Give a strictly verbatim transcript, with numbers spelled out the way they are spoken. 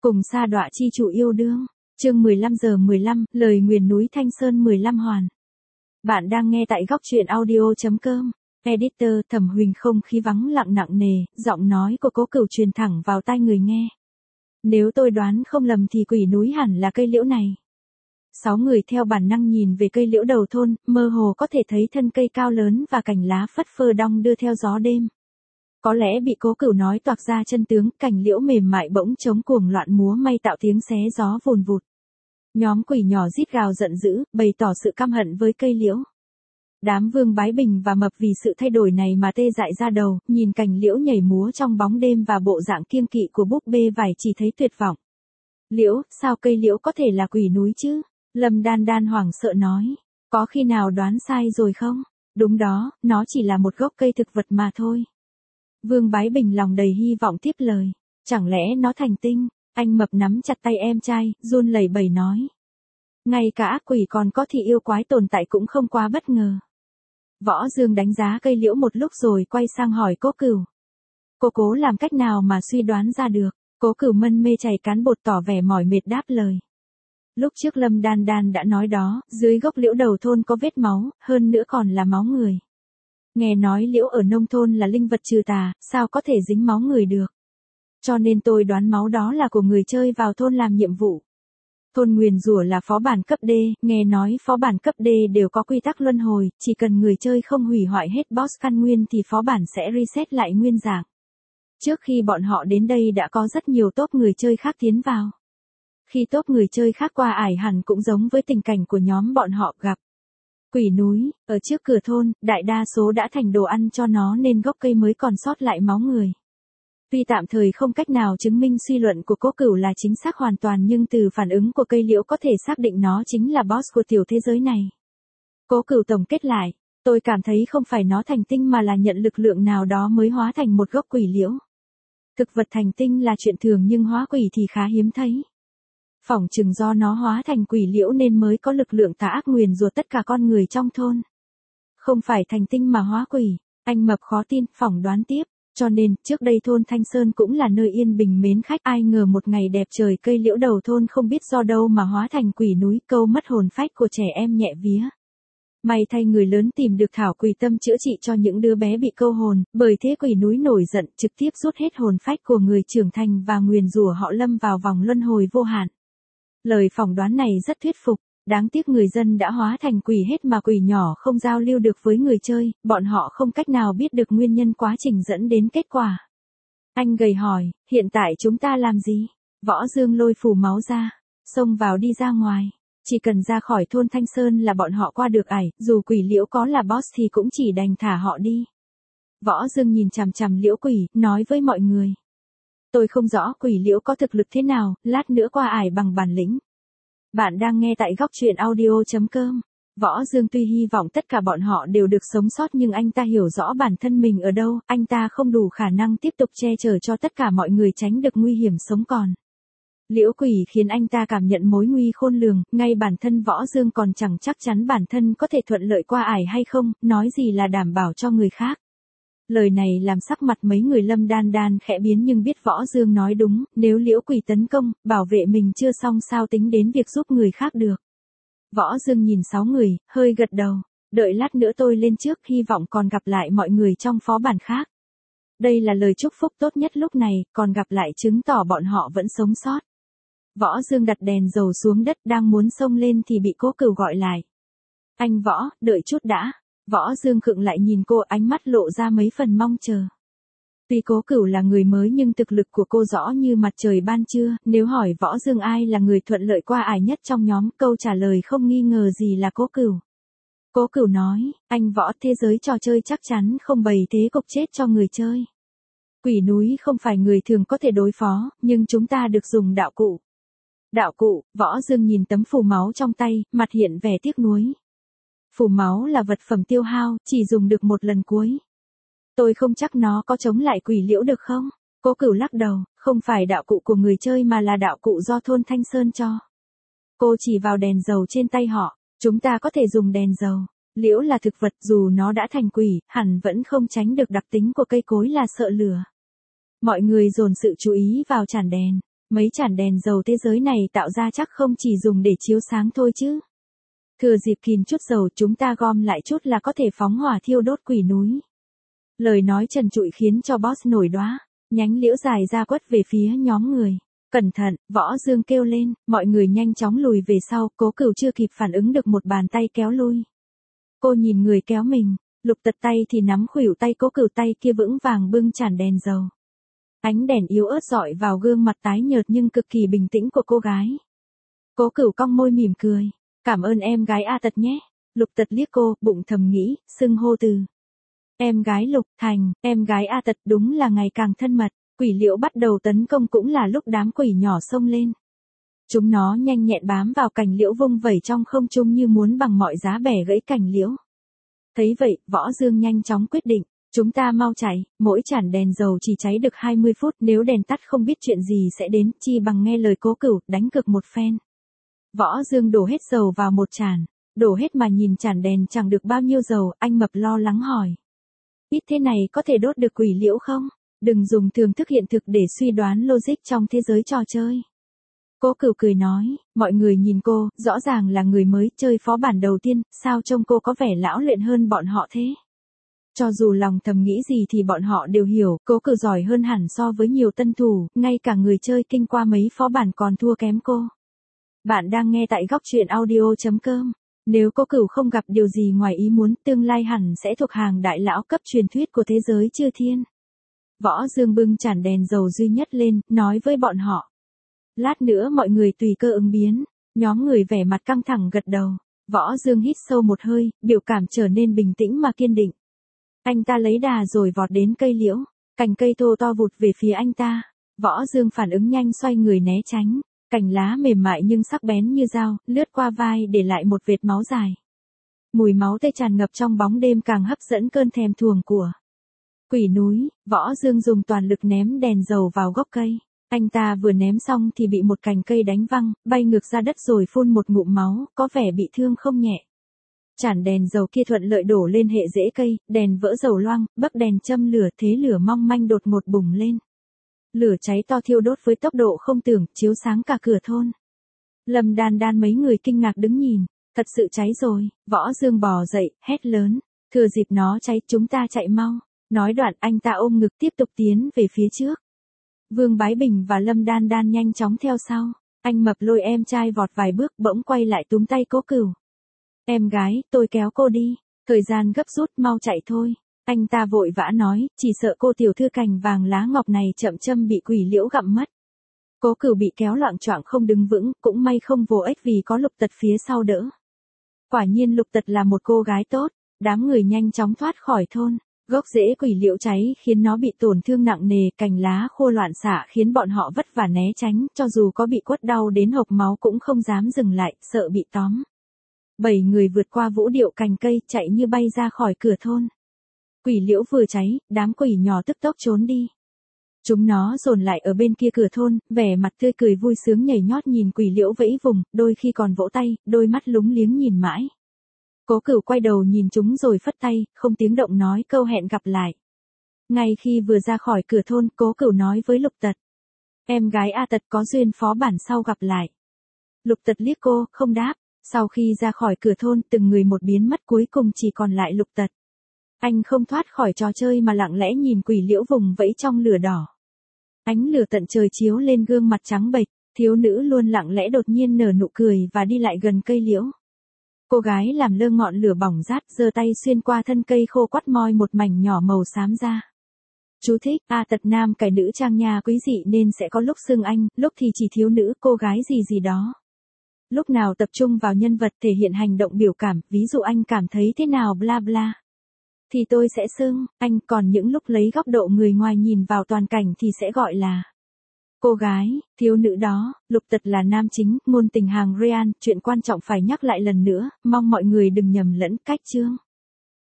Cùng sa đọa chi chủ yêu đương. Chương mười lăm giờ mười lăm, lời nguyền núi Thanh Sơn mười lăm hoàn. Bạn đang nghe tại góc truyện audio chấm com. Editor Thẩm Huỳnh không khí vắng lặng nặng nề, giọng nói của Cố Cửu truyền thẳng vào tai người nghe. Nếu tôi đoán không lầm thì quỷ núi hẳn là cây liễu này. Sáu người theo bản năng nhìn về cây liễu đầu thôn, mơ hồ có thể thấy thân cây cao lớn và cành lá phất phơ đong đưa theo gió đêm. Có lẽ bị Cố Cửu nói toạc ra chân tướng, cành liễu mềm mại bỗng trống cuồng loạn múa may tạo tiếng xé gió vùn vụt. Nhóm quỷ nhỏ rít gào giận dữ, bày tỏ sự căm hận với cây liễu. Đám Vương Bái Bình và Mập vì sự thay đổi này mà tê dại ra đầu, nhìn cành liễu nhảy múa trong bóng đêm và bộ dạng kiêng kỵ của búp bê vải chỉ thấy tuyệt vọng. Liễu, sao cây liễu có thể là quỷ núi chứ? Lâm Đan Đan hoảng sợ nói. Có khi nào đoán sai rồi không? Đúng đó, nó chỉ là một gốc cây thực vật mà thôi. Vương Bái Bình lòng đầy hy vọng tiếp lời. Chẳng lẽ nó thành tinh? Anh Mập nắm chặt tay em trai, run lẩy bẩy nói. Ngay cả ác quỷ còn có thì yêu quái tồn tại cũng không quá bất ngờ. Võ Dương đánh giá cây liễu một lúc rồi quay sang hỏi Cố Cửu. Cô cố làm cách nào mà suy đoán ra được? Cố Cửu mân mê chảy cán bột tỏ vẻ mỏi mệt đáp lời. Lúc trước Lâm Đan Đan đã nói đó, dưới gốc liễu đầu thôn có vết máu, hơn nữa còn là máu người. Nghe nói liễu ở nông thôn là linh vật trừ tà, sao có thể dính máu người được? Cho nên tôi đoán máu đó là của người chơi vào thôn làm nhiệm vụ. Thôn nguyền rủa là phó bản cấp D, nghe nói phó bản cấp D đều có quy tắc luân hồi, chỉ cần người chơi không hủy hoại hết boss căn nguyên thì phó bản sẽ reset lại nguyên dạng. Trước khi bọn họ đến đây đã có rất nhiều top người chơi khác tiến vào. Khi top người chơi khác qua ải hẳn cũng giống với tình cảnh của nhóm bọn họ gặp. Quỷ núi, ở trước cửa thôn, đại đa số đã thành đồ ăn cho nó nên gốc cây mới còn sót lại máu người. Tuy tạm thời không cách nào chứng minh suy luận của Cố Cửu là chính xác hoàn toàn nhưng từ phản ứng của cây liễu có thể xác định nó chính là boss của tiểu thế giới này. Cố Cửu tổng kết lại, tôi cảm thấy không phải nó thành tinh mà là nhận lực lượng nào đó mới hóa thành một gốc quỷ liễu. Thực vật thành tinh là chuyện thường nhưng hóa quỷ thì khá hiếm thấy. Phỏng chừng do nó hóa thành quỷ liễu nên mới có lực lượng tà ác nguyền rủa tất cả con người trong thôn. Không phải thành tinh mà hóa quỷ, anh Mập khó tin, phỏng đoán tiếp. Cho nên, trước đây thôn Thanh Sơn cũng là nơi yên bình mến khách, ai ngờ một ngày đẹp trời cây liễu đầu thôn không biết do đâu mà hóa thành quỷ núi, câu mất hồn phách của trẻ em nhẹ vía. May thay người lớn tìm được thảo quỷ tâm chữa trị cho những đứa bé bị câu hồn, bởi thế quỷ núi nổi giận trực tiếp rút hết hồn phách của người trưởng thành và nguyền rủa họ lâm vào vòng luân hồi vô hạn. Lời phỏng đoán này rất thuyết phục. Đáng tiếc người dân đã hóa thành quỷ hết mà quỷ nhỏ không giao lưu được với người chơi, bọn họ không cách nào biết được nguyên nhân quá trình dẫn đến kết quả. Anh gầy hỏi, hiện tại chúng ta làm gì? Võ Dương lôi phù máu ra, xông vào đi ra ngoài. Chỉ cần ra khỏi thôn Thanh Sơn là bọn họ qua được ải, dù quỷ liễu có là boss thì cũng chỉ đành thả họ đi. Võ Dương nhìn chằm chằm liễu quỷ, nói với mọi người. Tôi không rõ quỷ liễu có thực lực thế nào, lát nữa qua ải bằng bản lĩnh. Bạn đang nghe tại góc truyện audio chấm com. Võ Dương tuy hy vọng tất cả bọn họ đều được sống sót nhưng anh ta hiểu rõ bản thân mình ở đâu, anh ta không đủ khả năng tiếp tục che chở cho tất cả mọi người tránh được nguy hiểm sống còn. Liễu quỷ khiến anh ta cảm nhận mối nguy khôn lường, ngay bản thân Võ Dương còn chẳng chắc chắn bản thân có thể thuận lợi qua ải hay không, nói gì là đảm bảo cho người khác. Lời này làm sắc mặt mấy người Lâm Đan Đan khẽ biến nhưng biết Võ Dương nói đúng, nếu liễu quỷ tấn công, bảo vệ mình chưa xong sao tính đến việc giúp người khác được. Võ Dương nhìn sáu người, hơi gật đầu, đợi lát nữa tôi lên trước hy vọng còn gặp lại mọi người trong phó bản khác. Đây là lời chúc phúc tốt nhất lúc này, còn gặp lại chứng tỏ bọn họ vẫn sống sót. Võ Dương đặt đèn dầu xuống đất đang muốn xông lên thì bị Cố Cửu gọi lại. Anh Võ, đợi chút đã. Võ Dương khựng lại nhìn cô, ánh mắt lộ ra mấy phần mong chờ. Tuy Cố Cửu là người mới nhưng thực lực của cô rõ như mặt trời ban trưa, nếu hỏi Võ Dương ai là người thuận lợi qua ải nhất trong nhóm, câu trả lời không nghi ngờ gì là Cố Cửu. Cố Cửu nói, anh Võ, thế giới trò chơi chắc chắn không bày thế cục chết cho người chơi. Quỷ núi không phải người thường có thể đối phó, nhưng chúng ta được dùng đạo cụ. Đạo cụ, Võ Dương nhìn tấm phù máu trong tay, mặt hiện vẻ tiếc nuối. Phù máu là vật phẩm tiêu hao, chỉ dùng được một lần cuối. Tôi không chắc nó có chống lại quỷ liễu được không? Cố Cửu lắc đầu, không phải đạo cụ của người chơi mà là đạo cụ do thôn Thanh Sơn cho. Cô chỉ vào đèn dầu trên tay họ, chúng ta có thể dùng đèn dầu. Liễu là thực vật, dù nó đã thành quỷ, hẳn vẫn không tránh được đặc tính của cây cối là sợ lửa. Mọi người dồn sự chú ý vào chản đèn. Mấy chản đèn dầu thế giới này tạo ra chắc không chỉ dùng để chiếu sáng thôi chứ. Thừa dịp kìm chút dầu chúng ta gom lại chút là có thể phóng hỏa thiêu đốt quỷ núi. Lời nói trần trụi khiến cho boss nổi đoá, nhánh liễu dài ra quất về phía nhóm người. Cẩn thận, Võ Dương kêu lên, mọi người nhanh chóng lùi về sau, Cố Cửu chưa kịp phản ứng được một bàn tay kéo lui. Cô nhìn người kéo mình, Lục Tật tay thì nắm khuỷu tay Cố Cửu, tay kia vững vàng bưng chản đèn dầu. Ánh đèn yếu ớt rọi vào gương mặt tái nhợt nhưng cực kỳ bình tĩnh của cô gái. Cố Cửu cong môi mỉm cười, cảm ơn em gái A Tật nhé. Lục Tật liếc cô, bụng thầm nghĩ, xưng hô từ em gái Lục thành em gái A Tật đúng là ngày càng thân mật. Quỷ liễu bắt đầu tấn công cũng là lúc đám quỷ nhỏ xông lên. Chúng nó nhanh nhẹn bám vào cành liễu vung vẩy trong không trung như muốn bằng mọi giá bẻ gãy cành liễu. Thấy vậy, Võ Dương nhanh chóng quyết định, chúng ta mau chạy, mỗi chản đèn dầu chỉ cháy được hai mươi phút, nếu đèn tắt không biết chuyện gì sẽ đến, chi bằng nghe lời Cố Cửu, đánh cược một phen. Võ Dương đổ hết dầu vào một chản, đổ hết mà nhìn chản đèn chẳng được bao nhiêu dầu, anh Mập lo lắng hỏi. Ít thế này có thể đốt được quỷ liễu không? Đừng dùng thường thức hiện thực để suy đoán logic trong thế giới trò chơi. Cố Cửu cười nói, mọi người nhìn cô, rõ ràng là người mới chơi phó bản đầu tiên, sao trông cô có vẻ lão luyện hơn bọn họ thế? Cho dù lòng thầm nghĩ gì thì bọn họ đều hiểu, Cố Cửu giỏi hơn hẳn so với nhiều tân thủ, ngay cả người chơi kinh qua mấy phó bản còn thua kém cô. Bạn đang nghe tại góc truyện audio chấm com. Nếu Cố Cửu không gặp điều gì ngoài ý muốn, tương lai hẳn sẽ thuộc hàng đại lão cấp truyền thuyết của thế giới chư thiên. Võ Dương bưng chản đèn dầu duy nhất lên, nói với bọn họ. Lát nữa mọi người tùy cơ ứng biến. Nhóm người vẻ mặt căng thẳng gật đầu. Võ Dương hít sâu một hơi, biểu cảm trở nên bình tĩnh mà kiên định. Anh ta lấy đà rồi vọt đến cây liễu. Cành cây thô to vụt về phía anh ta. Võ Dương phản ứng nhanh xoay người né tránh. Cành lá mềm mại nhưng sắc bén như dao, lướt qua vai để lại một vệt máu dài. Mùi máu tươi tràn ngập trong bóng đêm càng hấp dẫn cơn thèm thuồng của quỷ núi. Võ Dương dùng toàn lực ném đèn dầu vào gốc cây. Anh ta vừa ném xong thì bị một cành cây đánh văng, bay ngược ra đất rồi phun một ngụm máu, có vẻ bị thương không nhẹ. Chản đèn dầu kia thuận lợi đổ lên hệ rễ cây, đèn vỡ dầu loang, bấc đèn châm lửa, thế lửa mong manh đột ngột bùng lên. Lửa cháy to thiêu đốt với tốc độ không tưởng, chiếu sáng cả cửa thôn. Lâm Đan Đan mấy người kinh ngạc đứng nhìn, thật sự cháy rồi. Võ Dương bò dậy, hét lớn, thừa dịp nó cháy chúng ta chạy mau. Nói đoạn anh ta ôm ngực tiếp tục tiến về phía trước. Vương Bái Bình và Lâm Đan Đan nhanh chóng theo sau. Anh Mập lôi em trai vọt vài bước bỗng quay lại túm tay Cố Cửu. Em gái, tôi kéo cô đi. Thời gian gấp rút, mau chạy thôi. Anh ta vội vã nói, chỉ sợ cô tiểu thư cành vàng lá ngọc này chậm châm bị quỷ liễu gặm mất. Cố Cửu bị kéo loạng choạng không đứng vững, cũng may không vô ích vì có Lục Tật phía sau đỡ. Quả nhiên Lục Tật là một cô gái tốt, đám người nhanh chóng thoát khỏi thôn. Gốc rễ quỷ liễu cháy khiến nó bị tổn thương nặng nề, cành lá khô loạn xạ khiến bọn họ vất vả né tránh, cho dù có bị quất đau đến hộc máu cũng không dám dừng lại, sợ bị tóm. Bảy người vượt qua vũ điệu cành cây, chạy như bay ra khỏi cửa thôn. Quỷ liễu vừa cháy, đám quỷ nhỏ tức tốc trốn đi. Chúng nó dồn lại ở bên kia cửa thôn, vẻ mặt tươi cười vui sướng nhảy nhót nhìn quỷ liễu vẫy vùng, đôi khi còn vỗ tay, đôi mắt lúng liếng nhìn mãi. Cố Cửu quay đầu nhìn chúng rồi phất tay, không tiếng động nói câu hẹn gặp lại. Ngay khi vừa ra khỏi cửa thôn, Cố Cửu nói với Lục Tật. Em gái A Tật có duyên phó bản sau gặp lại. Lục Tật liếc cô, không đáp. Sau khi ra khỏi cửa thôn, từng người một biến mất, cuối cùng chỉ còn lại Lục Tật. Anh không thoát khỏi trò chơi mà lặng lẽ nhìn quỷ liễu vùng vẫy trong lửa đỏ. Ánh lửa tận trời chiếu lên gương mặt trắng bệch, thiếu nữ luôn lặng lẽ đột nhiên nở nụ cười và đi lại gần cây liễu. Cô gái làm lơ ngọn lửa bỏng rát, giơ tay xuyên qua thân cây khô quắt moi một mảnh nhỏ màu xám ra. Chú thích, A Tật nam cải nữ trang nha quý dị nên sẽ có lúc xưng anh, lúc thì chỉ thiếu nữ, cô gái gì gì đó. Lúc nào tập trung vào nhân vật thể hiện hành động biểu cảm, ví dụ anh cảm thấy thế nào bla bla. Thì tôi sẽ xưng, anh, còn những lúc lấy góc độ người ngoài nhìn vào toàn cảnh thì sẽ gọi là cô gái, thiếu nữ đó. Lục Tật là nam chính, ngôn tình hàng Ryan, chuyện quan trọng phải nhắc lại lần nữa, mong mọi người đừng nhầm lẫn cách chương.